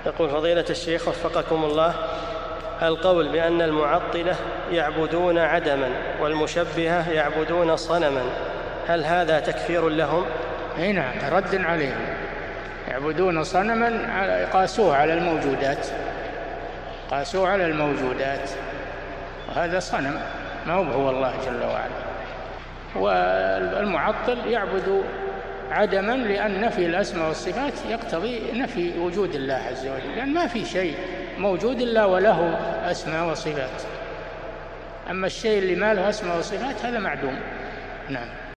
يقول فضيلة الشيخ وفقكم الله، القول بأن المعطلة يعبدون عدما والمشبهة يعبدون صنما، هل هذا تكفير لهم؟ أي نعم، رد عليهم. يعبدون صنما قاسوه على الموجودات، قاسوه على الموجودات، وهذا صنم ما هو الله جل وعلا. والمعطل يعبد عدما، لأن نفي الأسماء والصفات يقتضي نفي وجود الله عز وجل، لأن ما في شيء موجود إلا وله أسماء وصفات، أما الشيء اللي ما له أسماء وصفات هذا معدوم. نعم.